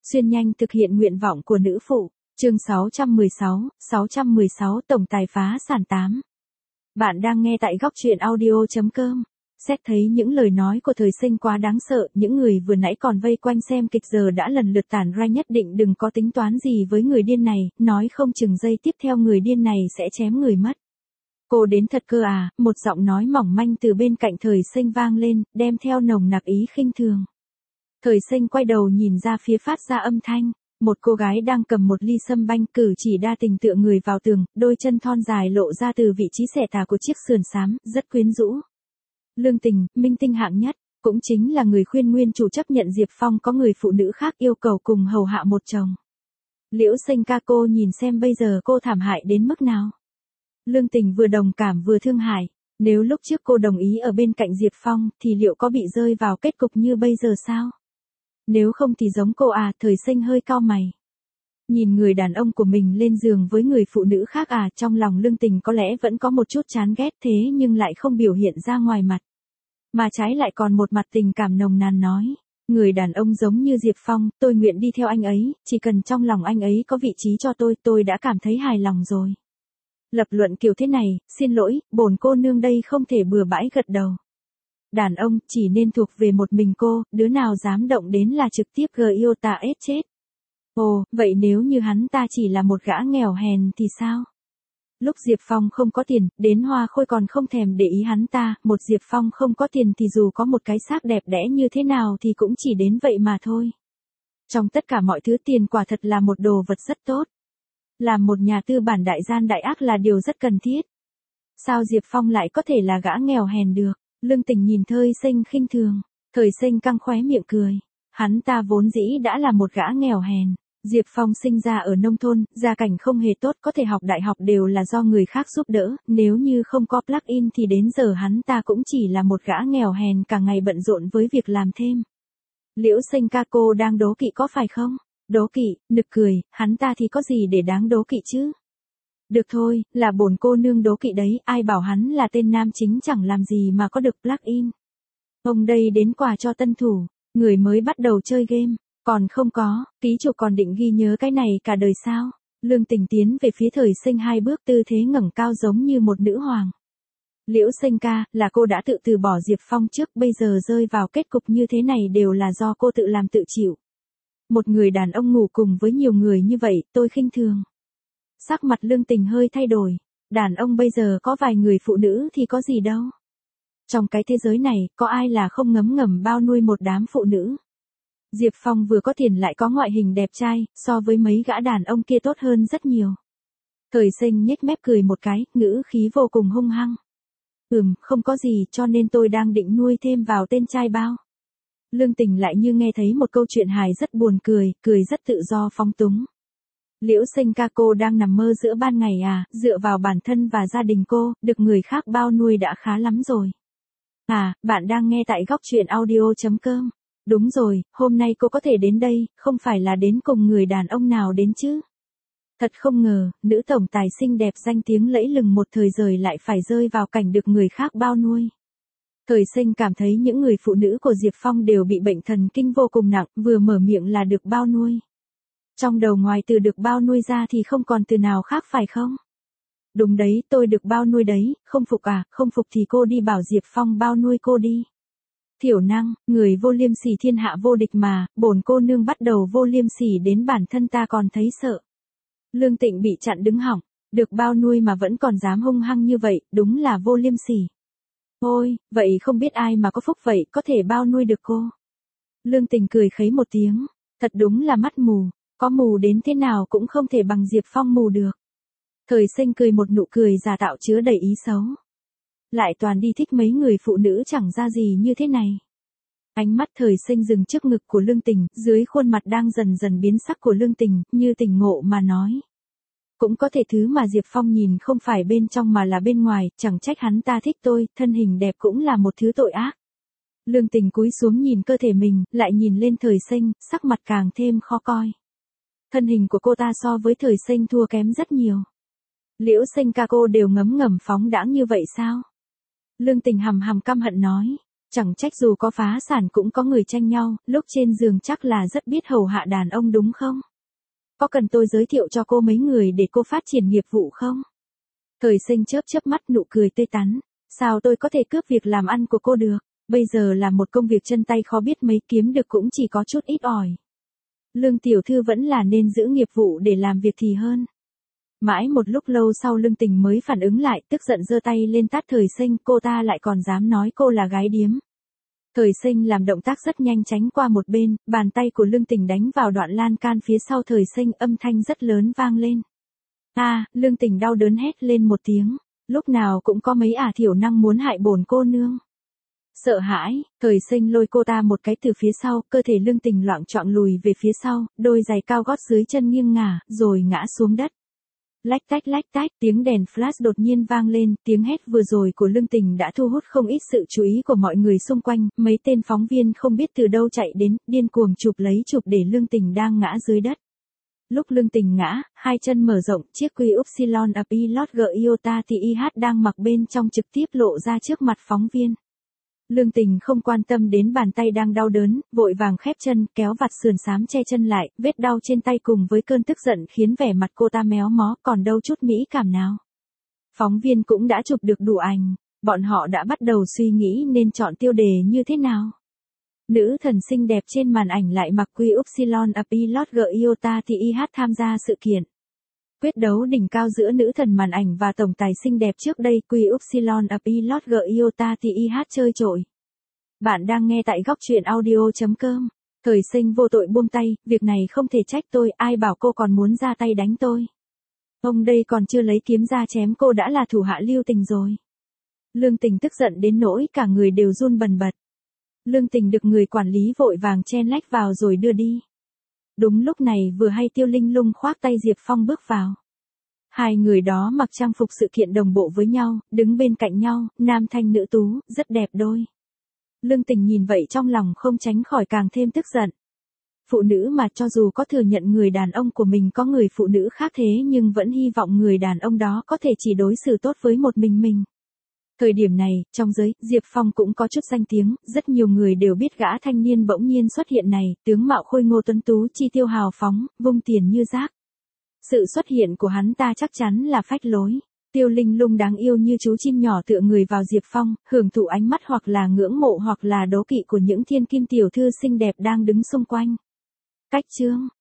Xuyên nhanh thực hiện nguyện vọng của nữ phụ. Chương 616 tổng tài phá sản 8. Bạn đang nghe tại góc truyện audio.com. Xét thấy những lời nói của Thời Sinh quá đáng sợ, những người vừa nãy còn vây quanh xem kịch giờ đã lần lượt tản ra, nhất định đừng có tính toán gì với người điên này, nói không chừng giây tiếp theo người điên này sẽ chém người mất. Cô đến thật cơ à, một giọng nói mỏng manh từ bên cạnh Thời Sinh vang lên, đem theo nồng nặc ý khinh thường. Thời Sinh quay đầu nhìn ra phía phát ra âm thanh, một cô gái đang cầm một ly sâm banh, cử chỉ đa tình tựa người vào tường, đôi chân thon dài lộ ra từ vị trí xẻ tà của chiếc sườn xám, rất quyến rũ. Lương Tình, minh tinh hạng nhất, cũng chính là người khuyên nguyên chủ chấp nhận Diệp Phong có người phụ nữ khác yêu cầu cùng hầu hạ một chồng. Liễu Sinh ca, cô nhìn xem bây giờ cô thảm hại đến mức nào. Lương Tình vừa đồng cảm vừa thương hại, nếu lúc trước cô đồng ý ở bên cạnh Diệp Phong thì liệu có bị rơi vào kết cục như bây giờ sao? Nếu không thì giống cô à, Thời Sinh hơi cau mày. Nhìn người đàn ông của mình lên giường với người phụ nữ khác à, trong lòng Lương Tình có lẽ vẫn có một chút chán ghét, thế nhưng lại không biểu hiện ra ngoài mặt. Mà trái lại còn một mặt tình cảm nồng nàn nói, người đàn ông giống như Diệp Phong, tôi nguyện đi theo anh ấy, chỉ cần trong lòng anh ấy có vị trí cho tôi đã cảm thấy hài lòng rồi. Lập luận kiểu thế này, xin lỗi, bổn cô nương đây không thể bừa bãi gật đầu. Đàn ông chỉ nên thuộc về một mình cô, đứa nào dám động đến là trực tiếp yêu ta ết chết. Ồ, vậy nếu như hắn ta chỉ là một gã nghèo hèn thì sao? Lúc Diệp Phong không có tiền, đến Hoa Khôi còn không thèm để ý hắn ta, một Diệp Phong không có tiền thì dù có một cái xác đẹp đẽ như thế nào thì cũng chỉ đến vậy mà thôi. Trong tất cả mọi thứ, tiền quả thật là một đồ vật rất tốt. Làm một nhà tư bản đại gian đại ác là điều rất cần thiết. Sao Diệp Phong lại có thể là gã nghèo hèn được? Lương Tình nhìn Thời Sinh khinh thường. Thời Sinh căng khóe miệng cười. Hắn ta vốn dĩ đã là một gã nghèo hèn. Diệp Phong sinh ra ở nông thôn, gia cảnh không hề tốt, có thể học đại học đều là do người khác giúp đỡ, nếu như không có plug-in thì đến giờ hắn ta cũng chỉ là một gã nghèo hèn cả ngày bận rộn với việc làm thêm. Liễu Sinh ca, cô đang đố kỵ có phải không? Đố kỵ, nực cười, hắn ta thì có gì để đáng đố kỵ chứ? Được thôi, là bổn cô nương đố kỵ đấy, ai bảo hắn là tên nam chính chẳng làm gì mà có được plug-in. Ông đây đến quà cho tân thủ, người mới bắt đầu chơi game. Còn không có, ký chủ còn định ghi nhớ cái này cả đời sao? Lương Tình tiến về phía Thời Sinh 2 bước, tư thế ngẩng cao giống như một nữ hoàng. Liễu Sinh ca, là cô đã tự từ bỏ Diệp Phong trước, bây giờ rơi vào kết cục như thế này đều là do cô tự làm tự chịu. Một người đàn ông ngủ cùng với nhiều người như vậy, tôi khinh thường. Sắc mặt Lương Tình hơi thay đổi. Đàn ông bây giờ có vài người phụ nữ thì có gì đâu. Trong cái thế giới này, có ai là không ngấm ngầm bao nuôi một đám phụ nữ. Diệp Phong vừa có tiền lại có ngoại hình đẹp trai, so với mấy gã đàn ông kia tốt hơn rất nhiều. Thời Sinh nhếch mép cười một cái, ngữ khí vô cùng hung hăng. Không có gì, cho nên tôi đang định nuôi thêm vào tên trai bao. Lương Tình lại như nghe thấy một câu chuyện hài rất buồn cười, cười rất tự do phóng túng. Liễu Sinh ca, cô đang nằm mơ giữa ban ngày à, dựa vào bản thân và gia đình cô, được người khác bao nuôi đã khá lắm rồi. À, bạn đang nghe tại góc truyện audio.com. Đúng rồi, hôm nay cô có thể đến đây, không phải là đến cùng người đàn ông nào đến chứ. Thật không ngờ, nữ tổng tài xinh đẹp danh tiếng lẫy lừng một thời rồi lại phải rơi vào cảnh được người khác bao nuôi. Thời Sinh cảm thấy những người phụ nữ của Diệp Phong đều bị bệnh thần kinh vô cùng nặng, vừa mở miệng là được bao nuôi. Trong đầu ngoài từ được bao nuôi ra thì không còn từ nào khác phải không? Đúng đấy, tôi được bao nuôi đấy, không phục à, không phục thì cô đi bảo Diệp Phong bao nuôi cô đi. Thiểu năng, người vô liêm sỉ thiên hạ vô địch mà, bổn cô nương bắt đầu vô liêm sỉ đến bản thân ta còn thấy sợ. Lương Tịnh bị chặn đứng họng, được bao nuôi mà vẫn còn dám hung hăng như vậy, đúng là vô liêm sỉ. Ôi, vậy không biết ai mà có phúc vậy, có thể bao nuôi được cô. Lương Tình cười khấy một tiếng, thật đúng là mắt mù, có mù đến thế nào cũng không thể bằng Diệp Phong mù được. Thời Sinh cười một nụ cười giả tạo chứa đầy ý xấu. Lại toàn đi thích mấy người phụ nữ chẳng ra gì như thế này. Ánh mắt Thời Sinh dừng trước ngực của Lương Tình, dưới khuôn mặt đang dần dần biến sắc của Lương Tình, như tỉnh ngộ mà nói. Cũng có thể thứ mà Diệp Phong nhìn không phải bên trong mà là bên ngoài, chẳng trách hắn ta thích tôi, thân hình đẹp cũng là một thứ tội ác. Lương Tình cúi xuống nhìn cơ thể mình, lại nhìn lên Thời Sinh, sắc mặt càng thêm khó coi. Thân hình của cô ta so với Thời Sinh thua kém rất nhiều. Liễu Sinh ca, cô đều ngấm ngầm phóng đãng như vậy sao? Lương Tình hầm hầm căm hận nói. Chẳng trách dù có phá sản cũng có người tranh nhau, lúc trên giường chắc là rất biết hầu hạ đàn ông đúng không? Có cần tôi giới thiệu cho cô mấy người để cô phát triển nghiệp vụ không? Thời Sinh chớp chớp mắt nụ cười tươi tắn. Sao tôi có thể cướp việc làm ăn của cô được? Bây giờ là một công việc chân tay khó biết mấy, kiếm được cũng chỉ có chút ít ỏi. Lương tiểu thư vẫn là nên giữ nghiệp vụ để làm việc thì hơn. Mãi một lúc lâu sau Lương Tình mới phản ứng lại, tức giận giơ tay lên tát Thời Sinh, cô ta lại còn dám nói cô là gái điếm. Thời Sinh làm động tác rất nhanh tránh qua một bên, bàn tay của Lương Tình đánh vào đoạn lan can phía sau Thời Sinh, âm thanh rất lớn vang lên. Lương Tình đau đớn hét lên một tiếng, lúc nào cũng có mấy thiểu năng muốn hại bổn cô nương. Sợ hãi, Thời Sinh lôi cô ta một cái từ phía sau, cơ thể Lương Tình loạng choạng lùi về phía sau, đôi giày cao gót dưới chân nghiêng ngả, rồi ngã xuống đất. Lách tách, tiếng đèn flash đột nhiên vang lên, tiếng hét vừa rồi của Lương Tình đã thu hút không ít sự chú ý của mọi người xung quanh, mấy tên phóng viên không biết từ đâu chạy đến, điên cuồng chụp để Lương Tình đang ngã dưới đất. Lúc Lương Tình ngã, hai chân mở rộng, chiếc quy Upsilon A Pilot G Iota TIH đang mặc bên trong trực tiếp lộ ra trước mặt phóng viên. Lương Tình không quan tâm đến bàn tay đang đau đớn, vội vàng khép chân, kéo vạt sườn xám che chân lại, vết đau trên tay cùng với cơn tức giận khiến vẻ mặt cô ta méo mó, còn đâu chút mỹ cảm nào. Phóng viên cũng đã chụp được đủ ảnh, bọn họ đã bắt đầu suy nghĩ nên chọn tiêu đề như thế nào. Nữ thần xinh đẹp trên màn ảnh lại mặc quy Upsilon A Pilot G Iota TIH tham gia sự kiện. Quyết đấu đỉnh cao giữa nữ thần màn ảnh và tổng tài xinh đẹp trước đây, quy Upsilon A Pilot G Iota TIH chơi trội. Bạn đang nghe tại góc truyện audio.com. Thời Sinh vô tội buông tay, việc này không thể trách tôi, ai bảo cô còn muốn ra tay đánh tôi. Ông đây còn chưa lấy kiếm ra chém cô đã là thủ hạ lưu tình rồi. Lương Tình tức giận đến nỗi cả người đều run bần bật. Lương Tình được người quản lý vội vàng chen lách vào rồi đưa đi. Đúng lúc này vừa hay Tiêu Linh Lung khoác tay Diệp Phong bước vào. Hai người đó mặc trang phục sự kiện đồng bộ với nhau, đứng bên cạnh nhau, nam thanh nữ tú, rất đẹp đôi. Lương Tình nhìn vậy trong lòng không tránh khỏi càng thêm tức giận. Phụ nữ mà cho dù có thừa nhận người đàn ông của mình có người phụ nữ khác thế nhưng vẫn hy vọng người đàn ông đó có thể chỉ đối xử tốt với một mình. Thời điểm này, trong giới, Diệp Phong cũng có chút danh tiếng, rất nhiều người đều biết gã thanh niên bỗng nhiên xuất hiện này, tướng mạo khôi ngô tuấn tú, chi tiêu hào phóng, vung tiền như rác. Sự xuất hiện của hắn ta chắc chắn là phách lối. Tiêu Linh Lung đáng yêu như chú chim nhỏ tựa người vào Diệp Phong, hưởng thụ ánh mắt hoặc là ngưỡng mộ hoặc là đố kỵ của những thiên kim tiểu thư xinh đẹp đang đứng xung quanh. Cách chương